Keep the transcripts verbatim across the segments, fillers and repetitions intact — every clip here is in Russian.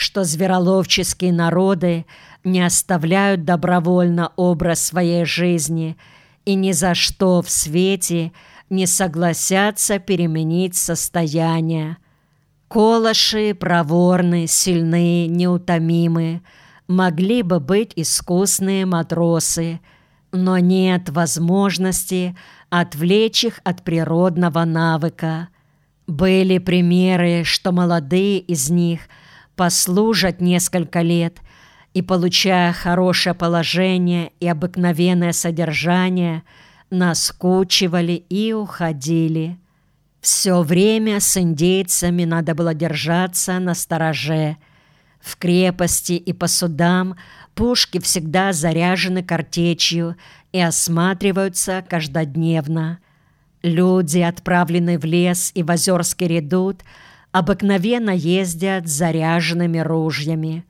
что звероловческие народы не оставляют добровольно образ своей жизни и ни за что в свете не согласятся переменить состояние. Колоши проворны, сильны, неутомимы, могли бы быть искусные матросы, но нет возможности отвлечь их от природного навыка. Были примеры, что молодые из них послужат несколько лет и, получая хорошее положение и обыкновенное содержание, наскучивали и уходили. Все время с индейцами надо было держаться настороже. В крепости и по судам пушки всегда заряжены картечью и осматриваются каждодневно. Люди, отправленные в лес и в Озерский редут, обыкновенно ездят с заряженными ружьями.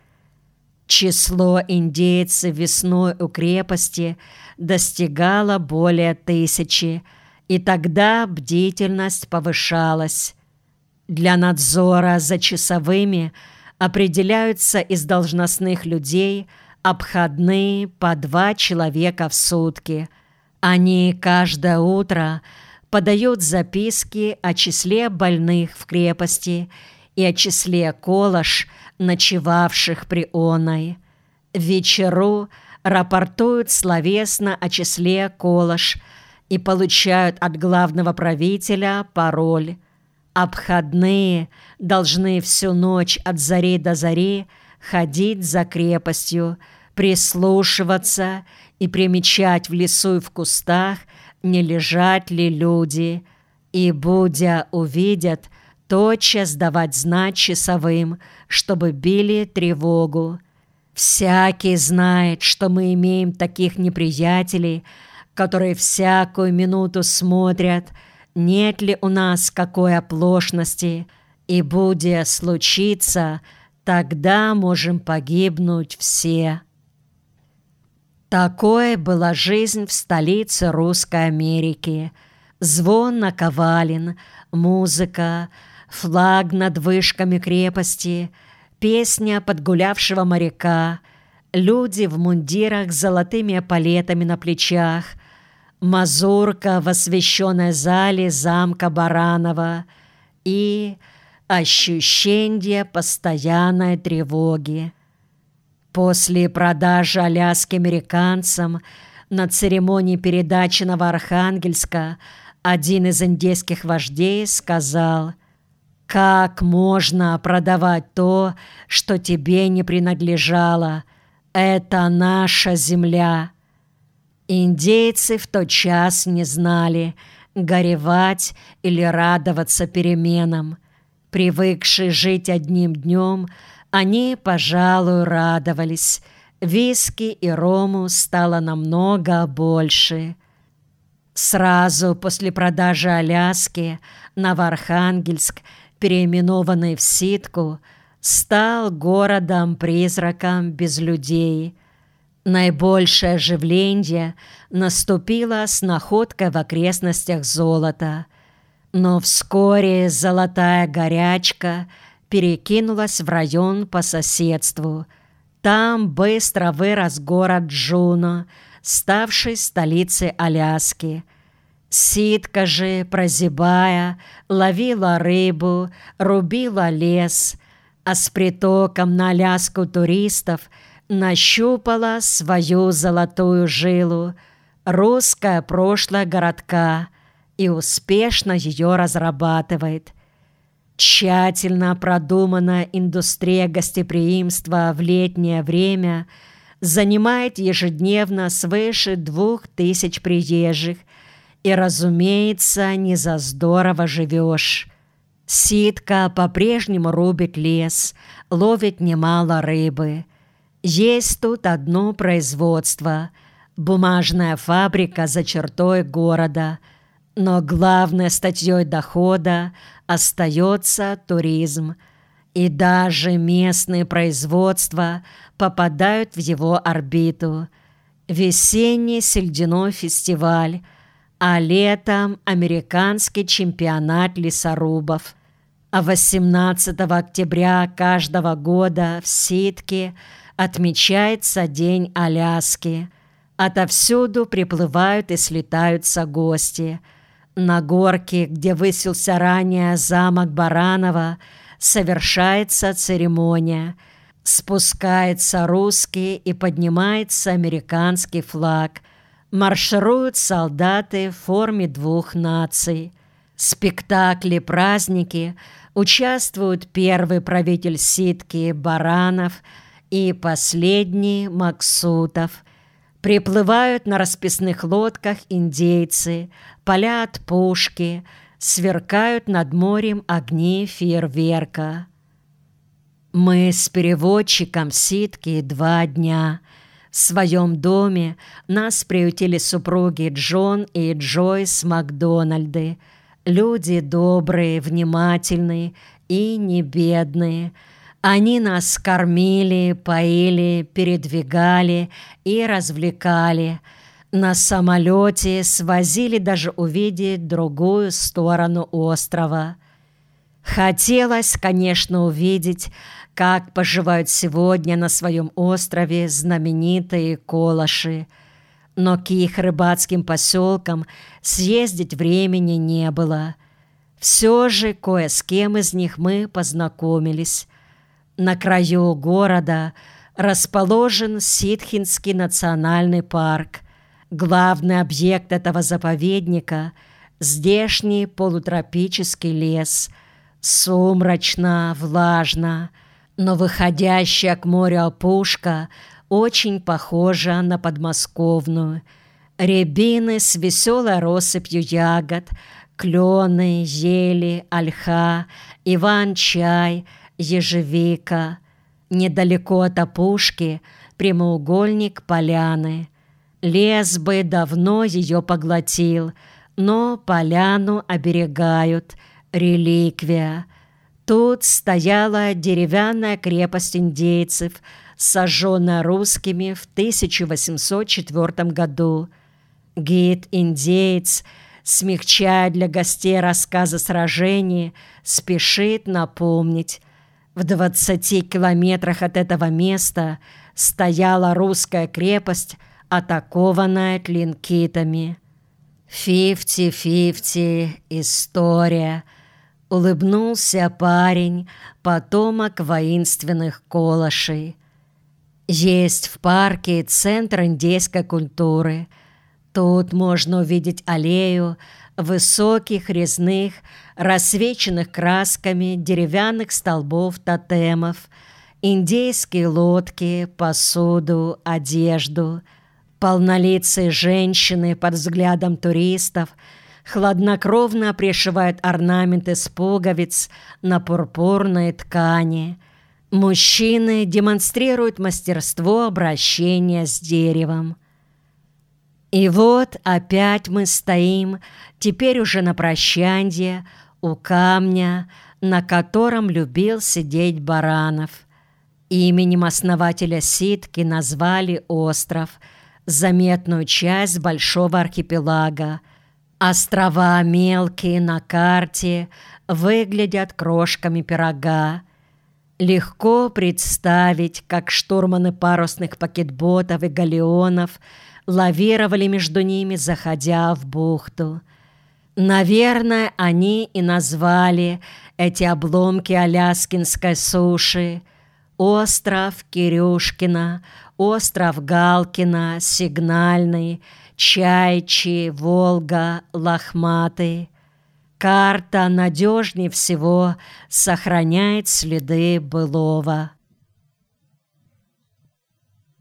Число индейцев весной у крепости достигало более тысячи, и тогда бдительность повышалась. Для надзора за часовыми определяются из должностных людей обходные по два человека в сутки. Они каждое утро подают записки о числе больных в крепости и о числе колош, ночевавших при оной. Вечеру рапортуют словесно о числе колош и получают от главного правителя пароль. Обходные должны всю ночь от зари до зари ходить за крепостью, прислушиваться и примечать в лесу и в кустах, не лежат ли люди, и, будя увидят, тотчас давать знать часовым, чтобы били тревогу. Всякий знает, что мы имеем таких неприятелей, которые всякую минуту смотрят, нет ли у нас какой оплошности, и, будя случиться, тогда можем погибнуть все. Такой была жизнь в столице Русской Америки. Звон наковален, музыка, флаг над вышками крепости, песня подгулявшего моряка, люди в мундирах с золотыми эполетами на плечах, мазурка в освещенной зале замка Баранова и ощущение постоянной тревоги. После продажи Аляски американцам на церемонии передачи Новоархангельска один из индейских вождей сказал: «Как можно продавать то, что тебе не принадлежало? Это наша земля». Индейцы в тот час не знали, горевать или радоваться переменам. Привыкшие жить одним днем, они, пожалуй, радовались. Виски и рому стало намного больше. Сразу после продажи Аляски Новоархангельск, переименованный в Ситку, стал городом-призраком без людей. Наибольшее оживление наступило с находкой в окрестностях золота. Но вскоре золотая горячка перекинулась в район по соседству. Там быстро вырос город Джуно, ставший столицей Аляски. Ситка же, прозябая, ловила рыбу, рубила лес, а с притоком на Аляску туристов нащупала свою золотую жилу, русское прошлое городка, и успешно ее разрабатывает. Тщательно продуманная индустрия гостеприимства в летнее время занимает ежедневно свыше двух тысяч приезжих, и, разумеется, не за здорово живешь. Ситка по-прежнему рубит лес, ловит немало рыбы. Есть тут одно производство – бумажная фабрика за чертой города, но главной статьей дохода остается туризм, и даже местные производства попадают в его орбиту. Весенний сельдяной фестиваль, а летом американский чемпионат лесорубов. А восемнадцатого октября каждого года в Ситке отмечается День Аляски. Отовсюду приплывают и слетаются гости. На горке, где высился ранее замок Баранова, совершается церемония. Спускается русский и поднимается американский флаг. Маршируют солдаты в форме двух наций. Спектакли, праздники участвуют первый правитель Ситки Баранов и последний Максутов. Приплывают на расписных лодках индейцы, палят пушки, сверкают над морем огни фейерверка. Мы с переводчиком в Ситке два дня. В своем доме нас приютили супруги Джон и Джойс Макдональды. Люди добрые, внимательные и не бедные. Они нас кормили, поили, передвигали и развлекали. На самолете свозили даже увидеть другую сторону острова. Хотелось, конечно, увидеть, как поживают сегодня на своем острове знаменитые колоши. Но к их рыбацким поселкам съездить времени не было. Все же кое с кем из них мы познакомились. На краю города расположен Ситхинский национальный парк. Главный объект этого заповедника – здешний полутропический лес. Сумрачно, влажно, но выходящая к морю опушка очень похожа на подмосковную. Рябины с веселой россыпью ягод, клены, ели, ольха, иван-чай, ежевика. Недалеко от опушки прямоугольник поляны. Лес бы давно ее поглотил, но поляну оберегают, реликвия. Тут стояла деревянная крепость индейцев, сожженная русскими в тысяча восемьсот четвёртом году. Гид-индеец, смягчая для гостей рассказы сражений, спешит напомнить: в двадцати километрах от этого места стояла русская крепость, атакованная тлинкитами. «Фифти-фифти, история», — улыбнулся парень, потомок воинственных колошей. Есть в парке центр индейской культуры. Тут можно увидеть аллею высоких, резных, рассвеченных красками деревянных столбов тотемов, индейские лодки, посуду, одежду. Полнолицые женщины под взглядом туристов хладнокровно пришивают орнаменты с пуговиц на пурпурной ткани. Мужчины демонстрируют мастерство обращения с деревом. И вот опять мы стоим, теперь уже на прощанье, у камня, на котором любил сидеть Баранов. Именем основателя Ситки назвали остров, заметную часть большого архипелага. Острова мелкие на карте выглядят крошками пирога. Легко представить, как штурманы парусных пакетботов и галеонов лавировали между ними, заходя в бухту. Наверное, они и назвали эти обломки аляскинской суши: остров Кирюшкина, остров Галкина, Сигнальный, Чайчи, Волга, Лохматый. Карта надежнее всего сохраняет следы былого.